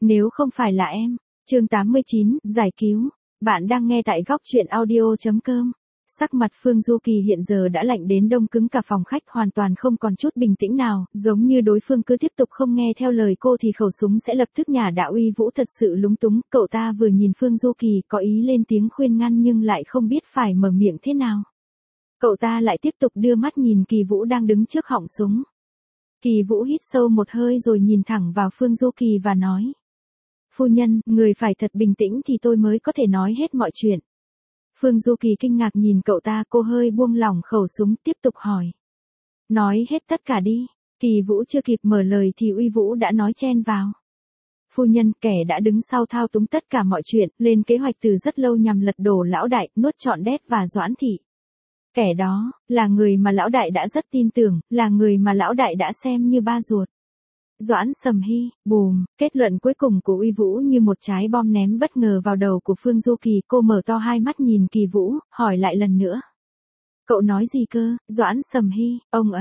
Nếu không phải là em. Chương 89, giải cứu. Bạn đang nghe tại góc truyện audio.com. Sắc mặt Phương Du Kỳ hiện giờ đã lạnh đến đông cứng cả phòng khách, hoàn toàn không còn chút bình tĩnh nào, giống như đối phương cứ tiếp tục không nghe theo lời cô thì khẩu súng sẽ lập tức nhả. Đạo Uy Vũ thật sự lúng túng, cậu ta vừa nhìn Phương Du Kỳ có ý lên tiếng khuyên ngăn nhưng lại không biết phải mở miệng thế nào. Cậu ta lại tiếp tục đưa mắt nhìn Kỳ Vũ đang đứng trước họng súng. Kỳ Vũ hít sâu một hơi rồi nhìn thẳng vào Phương Du Kỳ và nói. Phu nhân, người phải thật bình tĩnh thì tôi mới có thể nói hết mọi chuyện. Phương Du Kỳ kinh ngạc nhìn cậu ta, cô hơi buông lỏng khẩu súng tiếp tục hỏi. Nói hết tất cả đi. Kỳ Vũ chưa kịp mở lời thì Uy Vũ đã nói chen vào. Phu nhân, kẻ đã đứng sau thao túng tất cả mọi chuyện, lên kế hoạch từ rất lâu nhằm lật đổ lão đại, nuốt trọn Đét và Doãn Thị. Kẻ đó, là người mà lão đại đã rất tin tưởng, là người mà lão đại đã xem như ba ruột. Doãn Sầm Hy, bùm, kết luận cuối cùng của Uy Vũ như một trái bom ném bất ngờ vào đầu của Phương Du Kỳ, cô mở to hai mắt nhìn Kỳ Vũ, hỏi lại lần nữa. Cậu nói gì cơ? Doãn Sầm Hy,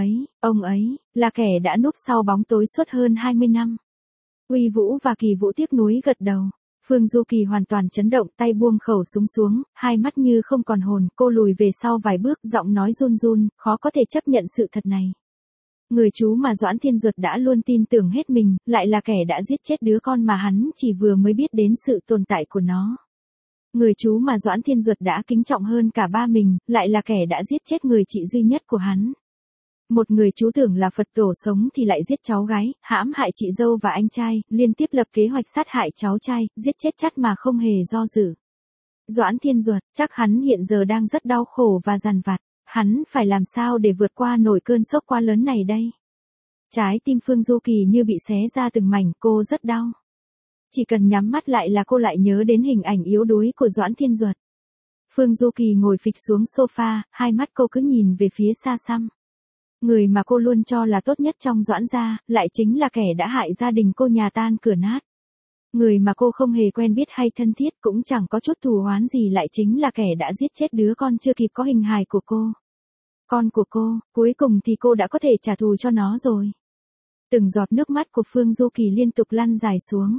ông ấy, là kẻ đã núp sau bóng tối suốt hơn 20 năm. Uy Vũ và Kỳ Vũ tiếc nuối gật đầu. Phương Du Kỳ hoàn toàn chấn động, tay buông khẩu súng xuống, hai mắt như không còn hồn, cô lùi về sau vài bước, giọng nói run run, khó có thể chấp nhận sự thật này. Người chú mà Doãn Thiên Duật đã luôn tin tưởng hết mình, lại là kẻ đã giết chết đứa con mà hắn chỉ vừa mới biết đến sự tồn tại của nó. Người chú mà Doãn Thiên Duật đã kính trọng hơn cả ba mình, lại là kẻ đã giết chết người chị duy nhất của hắn. Một người chú tưởng là Phật tổ sống thì lại giết cháu gái, hãm hại chị dâu và anh trai, liên tiếp lập kế hoạch sát hại cháu trai, giết chết chắt mà không hề do dự. Doãn Thiên Duật, chắc hắn hiện giờ đang rất đau khổ và dằn vặt. Hắn phải làm sao để vượt qua nổi cơn sốc quá lớn này đây? Trái tim Phương Du Kỳ như bị xé ra từng mảnh, cô rất đau. Chỉ cần nhắm mắt lại là cô lại nhớ đến hình ảnh yếu đuối của Doãn Thiên Duật. Phương Du Kỳ ngồi phịch xuống sofa, hai mắt cô cứ nhìn về phía xa xăm. Người mà cô luôn cho là tốt nhất trong Doãn gia, lại chính là kẻ đã hại gia đình cô nhà tan cửa nát. Người mà cô không hề quen biết hay thân thiết, cũng chẳng có chút thù oán gì, lại chính là kẻ đã giết chết đứa con chưa kịp có hình hài của cô. Con của cô, cuối cùng thì cô đã có thể trả thù cho nó rồi. Từng giọt nước mắt của Phương Du Kỳ liên tục lăn dài xuống.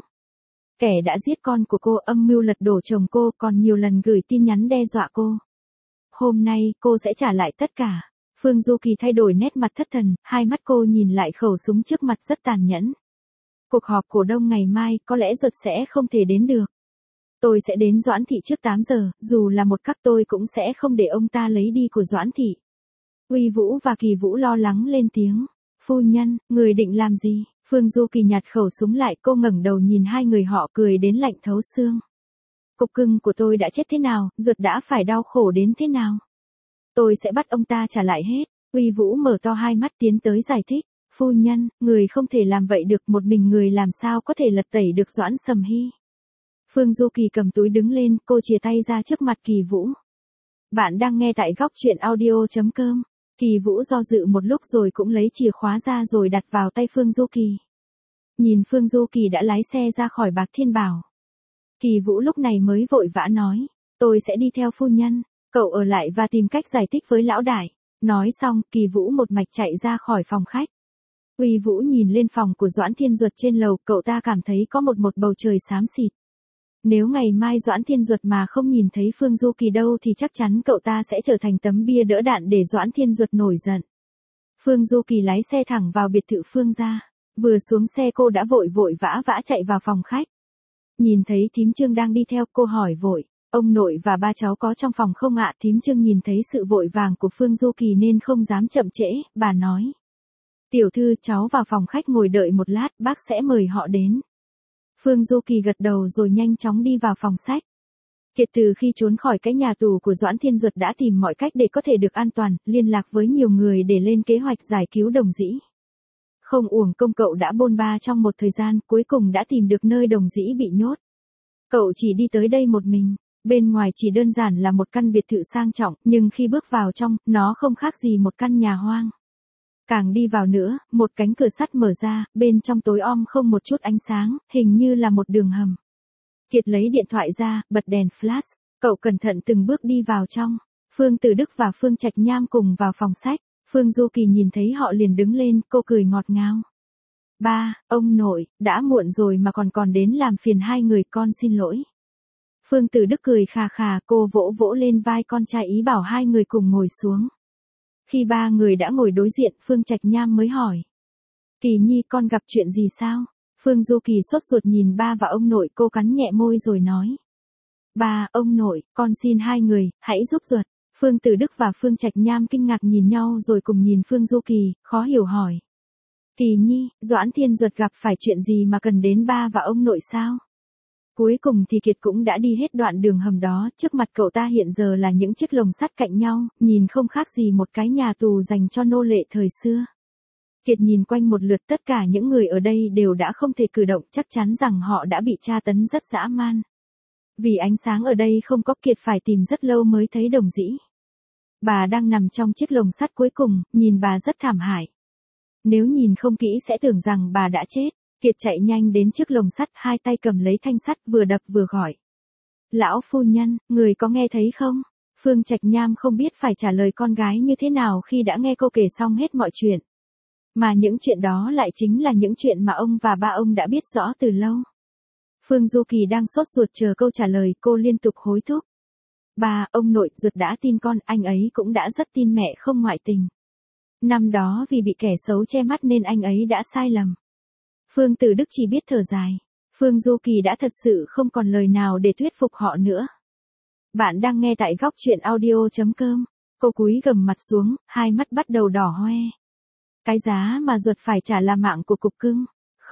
Kẻ đã giết con của cô, âm mưu lật đổ chồng cô, còn nhiều lần gửi tin nhắn đe dọa cô. Hôm nay, cô sẽ trả lại tất cả. Phương Du Kỳ thay đổi nét mặt thất thần, hai mắt cô nhìn lại khẩu súng trước mặt rất tàn nhẫn. Cuộc họp cổ đông ngày mai, có lẽ Duật sẽ không thể đến được. Tôi sẽ đến Doãn Thị trước 8 giờ, dù là một khắc tôi cũng sẽ không để ông ta lấy đi của Doãn Thị. Uy Vũ và Kỳ Vũ lo lắng lên tiếng. Phu nhân, người định làm gì? Phương Du Kỳ nhặt khẩu súng lại, cô ngẩng đầu nhìn hai người họ cười đến lạnh thấu xương. Cục cưng của tôi đã chết thế nào, Duật đã phải đau khổ đến thế nào? Tôi sẽ bắt ông ta trả lại hết. Uy Vũ mở to hai mắt tiến tới giải thích. Phu nhân, người không thể làm vậy được, một mình người làm sao có thể lật tẩy được Doãn Sầm Hy. Phương Du Kỳ cầm túi đứng lên, cô chìa tay ra trước mặt Kỳ Vũ. Bạn đang nghe tại góc truyện audio.com. Kỳ Vũ do dự một lúc rồi cũng lấy chìa khóa ra rồi đặt vào tay Phương Du Kỳ. Nhìn Phương Du Kỳ đã lái xe ra khỏi Bạc Thiên Bảo. Kỳ Vũ lúc này mới vội vã nói. Tôi sẽ đi theo phu nhân, cậu ở lại và tìm cách giải thích với lão đại. Nói xong, Kỳ Vũ một mạch chạy ra khỏi phòng khách. Uy Vũ nhìn lên phòng của Doãn Thiên Duật trên lầu, cậu ta cảm thấy có một bầu trời xám xịt. Nếu ngày mai Doãn Thiên Duật mà không nhìn thấy Phương Du Kỳ đâu thì chắc chắn cậu ta sẽ trở thành tấm bia đỡ đạn để Doãn Thiên Duật nổi giận. Phương Du Kỳ lái xe thẳng vào biệt thự Phương gia. Vừa xuống xe cô đã vội vã chạy vào phòng khách. Nhìn thấy thím Trương đang đi theo, cô hỏi vội. Ông nội và ba cháu có trong phòng không ạ? Thím Trương nhìn thấy sự vội vàng của Phương Du Kỳ nên không dám chậm trễ, bà nói. Tiểu thư, cháu vào phòng khách ngồi đợi một lát, bác sẽ mời họ đến. Phương Du Kỳ gật đầu rồi nhanh chóng đi vào phòng sách. Kể từ khi trốn khỏi cái nhà tù của Doãn Thiên Duật đã tìm mọi cách để có thể được an toàn, liên lạc với nhiều người để lên kế hoạch giải cứu Đồng Dĩ. Không uổng công cậu đã bôn ba trong một thời gian, cuối cùng đã tìm được nơi Đồng Dĩ bị nhốt. Cậu chỉ đi tới đây một mình. Bên ngoài chỉ đơn giản là một căn biệt thự sang trọng, nhưng khi bước vào trong, nó không khác gì một căn nhà hoang. Càng đi vào nữa, một cánh cửa sắt mở ra, bên trong tối om không một chút ánh sáng, hình như là một đường hầm. Kiệt lấy điện thoại ra, bật đèn flash, cậu cẩn thận từng bước đi vào trong. Phương Từ Đức và Phương Trạch Nham cùng vào phòng sách. Phương Du Kỳ nhìn thấy họ liền đứng lên, cô cười ngọt ngào. Ba, ông nội, đã muộn rồi mà còn đến làm phiền hai người, con xin lỗi. Phương Tử Đức cười khà khà, cô vỗ vỗ lên vai con trai ý bảo hai người cùng ngồi xuống. Khi ba người đã ngồi đối diện, Phương Trạch Nham mới hỏi. Kỳ Nhi, con gặp chuyện gì sao? Phương Du Kỳ sốt ruột nhìn ba và ông nội, cô cắn nhẹ môi rồi nói. Ba, ông nội, con xin hai người, hãy giúp ruột. Phương Tử Đức và Phương Trạch Nham kinh ngạc nhìn nhau rồi cùng nhìn Phương Du Kỳ, khó hiểu hỏi. Kỳ Nhi, Doãn Thiên Duật gặp phải chuyện gì mà cần đến ba và ông nội sao? Cuối cùng thì Kiệt cũng đã đi hết đoạn đường hầm đó, trước mặt cậu ta hiện giờ là những chiếc lồng sắt cạnh nhau, nhìn không khác gì một cái nhà tù dành cho nô lệ thời xưa. Kiệt nhìn quanh một lượt, tất cả những người ở đây đều đã không thể cử động, chắc chắn rằng họ đã bị tra tấn rất dã man. Vì ánh sáng ở đây không có, Kiệt phải tìm rất lâu mới thấy Đồng Dĩ. Bà đang nằm trong chiếc lồng sắt cuối cùng, nhìn bà rất thảm hại. Nếu nhìn không kỹ sẽ tưởng rằng bà đã chết. Kiệt chạy nhanh đến trước lồng sắt, hai tay cầm lấy thanh sắt vừa đập vừa gọi. Lão phu nhân, người có nghe thấy không? Phương Trạch Nham không biết phải trả lời con gái như thế nào khi đã nghe cô kể xong hết mọi chuyện. Mà những chuyện đó lại chính là những chuyện mà ông và ba ông đã biết rõ từ lâu. Phương Du Kỳ đang sốt ruột chờ câu trả lời, cô liên tục hối thúc. Ba, ông nội, Duật đã tin con, anh ấy cũng đã rất tin mẹ không ngoại tình. Năm đó vì bị kẻ xấu che mắt nên anh ấy đã sai lầm. Phương Tử Đức chỉ biết thở dài. Phương Du Kỳ đã thật sự không còn lời nào để thuyết phục họ nữa. Bạn đang nghe tại góc truyện audio.com. Cô cúi gằm mặt xuống, hai mắt bắt đầu đỏ hoe. Cái giá mà Duật phải trả là mạng của cục cưng.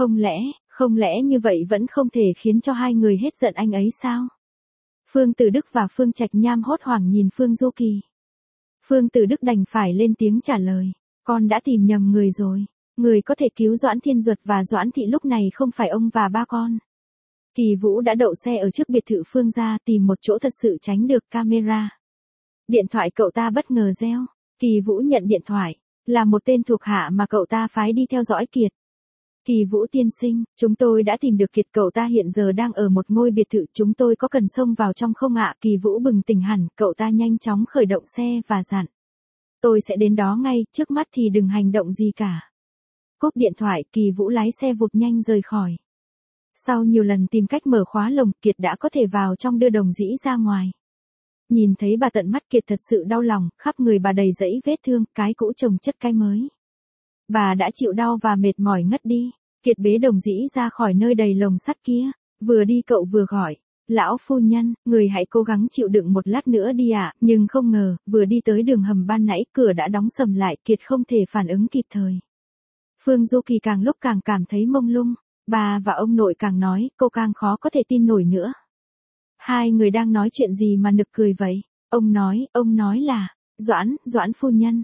Không lẽ như vậy vẫn không thể khiến cho hai người hết giận anh ấy sao? Phương Tử Đức và Phương Trạch Nham hốt hoảng nhìn Phương Du Kỳ. Phương Tử Đức đành phải lên tiếng trả lời. Con đã tìm nhầm người rồi. Người có thể cứu Doãn Thiên Duật và Doãn Thị lúc này không phải ông và ba con. Kỳ Vũ đã đậu xe ở trước biệt thự Phương gia, tìm một chỗ thật sự tránh được camera. Điện thoại cậu ta bất ngờ reo. Kỳ Vũ nhận điện thoại. Là một tên thuộc hạ mà cậu ta phái đi theo dõi Kiệt. Kỳ Vũ tiên sinh, chúng tôi đã tìm được Kiệt, cậu ta hiện giờ đang ở một ngôi biệt thự, chúng tôi có cần xông vào trong không ạ? Kỳ Vũ bừng tỉnh hẳn, cậu ta nhanh chóng khởi động xe và dặn. Tôi sẽ đến đó ngay, trước mắt thì đừng hành động gì cả. Cúp điện thoại, Kỳ Vũ lái xe vụt nhanh rời khỏi. Sau nhiều lần tìm cách mở khóa lồng, Kiệt đã có thể vào trong đưa Đồng Dĩ ra ngoài. Nhìn thấy bà tận mắt, Kiệt thật sự đau lòng, khắp người bà đầy dẫy vết thương, cái cũ chồng chất cái mới. Bà đã chịu đau và mệt mỏi ngất đi. Kiệt bế Đồng Dĩ ra khỏi nơi đầy lồng sắt kia. Vừa đi cậu vừa gọi. Lão phu nhân, người hãy cố gắng chịu đựng một lát nữa đi ạ. Nhưng không ngờ, vừa đi tới đường hầm ban nãy, cửa đã đóng sầm lại, Kiệt không thể phản ứng kịp thời. Phương Du Kỳ càng lúc càng cảm thấy mông lung. Bà và ông nội càng nói, cô càng khó có thể tin nổi nữa. Hai người đang nói chuyện gì mà nực cười vậy? Ông nói là, Doãn phu nhân,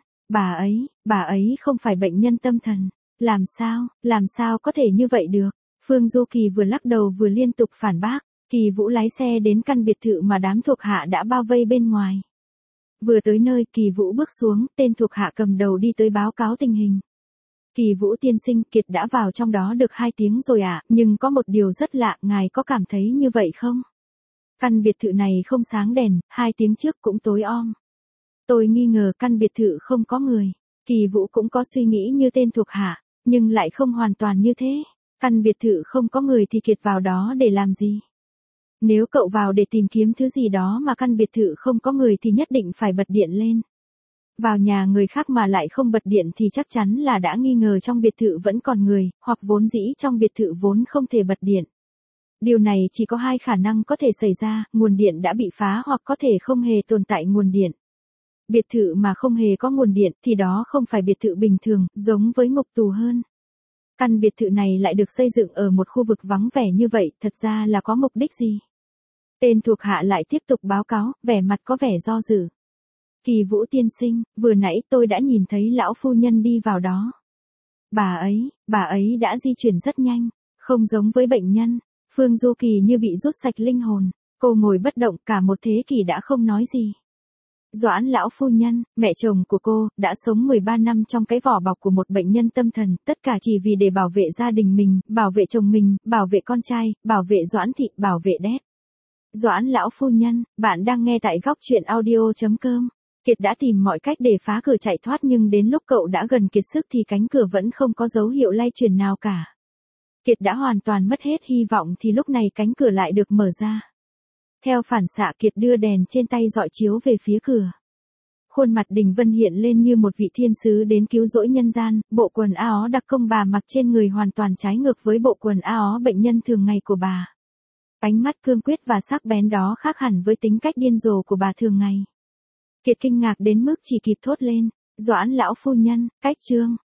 bà ấy không phải bệnh nhân tâm thần. Làm sao có thể như vậy được? Phương Du Kỳ vừa lắc đầu vừa liên tục phản bác. Kỳ Vũ lái xe đến căn biệt thự mà đám thuộc hạ đã bao vây bên ngoài. Vừa tới nơi, Kỳ Vũ bước xuống, tên thuộc hạ cầm đầu đi tới báo cáo tình hình. Kỳ Vũ tiên sinh, Kiệt đã vào trong đó được 2 tiếng rồi ạ, nhưng có một điều rất lạ, ngài có cảm thấy như vậy không? Căn biệt thự này không sáng đèn, 2 tiếng trước cũng tối om. Tôi nghi ngờ căn biệt thự không có người. Kỳ Vũ cũng có suy nghĩ như tên thuộc hạ, nhưng lại không hoàn toàn như thế. Căn biệt thự không có người thì Kiệt vào đó để làm gì? Nếu cậu vào để tìm kiếm thứ gì đó mà căn biệt thự không có người thì nhất định phải bật điện lên. Vào nhà người khác mà lại không bật điện thì chắc chắn là đã nghi ngờ trong biệt thự vẫn còn người, hoặc vốn dĩ trong biệt thự vốn không thể bật điện. Điều này chỉ có 2 khả năng có thể xảy ra, nguồn điện đã bị phá hoặc có thể không hề tồn tại nguồn điện. Biệt thự mà không hề có nguồn điện thì đó không phải biệt thự bình thường, giống với ngục tù hơn. Căn biệt thự này lại được xây dựng ở một khu vực vắng vẻ như vậy, thật ra là có mục đích gì? Tên thuộc hạ lại tiếp tục báo cáo, vẻ mặt có vẻ do dự. Kỳ Vũ tiên sinh, vừa nãy tôi đã nhìn thấy lão phu nhân đi vào đó. Bà ấy đã di chuyển rất nhanh, không giống với bệnh nhân. Phương Du Kỳ như bị rút sạch linh hồn, cô ngồi bất động cả một thế kỷ đã không nói gì. Doãn lão phu nhân, mẹ chồng của cô, đã sống 13 năm trong cái vỏ bọc của một bệnh nhân tâm thần, tất cả chỉ vì để bảo vệ gia đình mình, bảo vệ chồng mình, bảo vệ con trai, bảo vệ Doãn Thị, bảo vệ Đét. Doãn lão phu nhân, bạn đang nghe tại góc truyện audio.com. Kiệt đã tìm mọi cách để phá cửa chạy thoát nhưng đến lúc cậu đã gần kiệt sức thì cánh cửa vẫn không có dấu hiệu lay chuyển nào cả. Kiệt đã hoàn toàn mất hết hy vọng thì lúc này cánh cửa lại được mở ra. Theo phản xạ Kiệt đưa đèn trên tay dọi chiếu về phía cửa. Khuôn mặt Đình Vân hiện lên như một vị thiên sứ đến cứu rỗi nhân gian, bộ quần áo đặc công bà mặc trên người hoàn toàn trái ngược với bộ quần áo bệnh nhân thường ngày của bà. Ánh mắt cương quyết và sắc bén đó khác hẳn với tính cách điên rồ của bà thường ngày. Kiệt kinh ngạc đến mức chỉ kịp thốt lên, Doãn lão phu nhân, cách trương.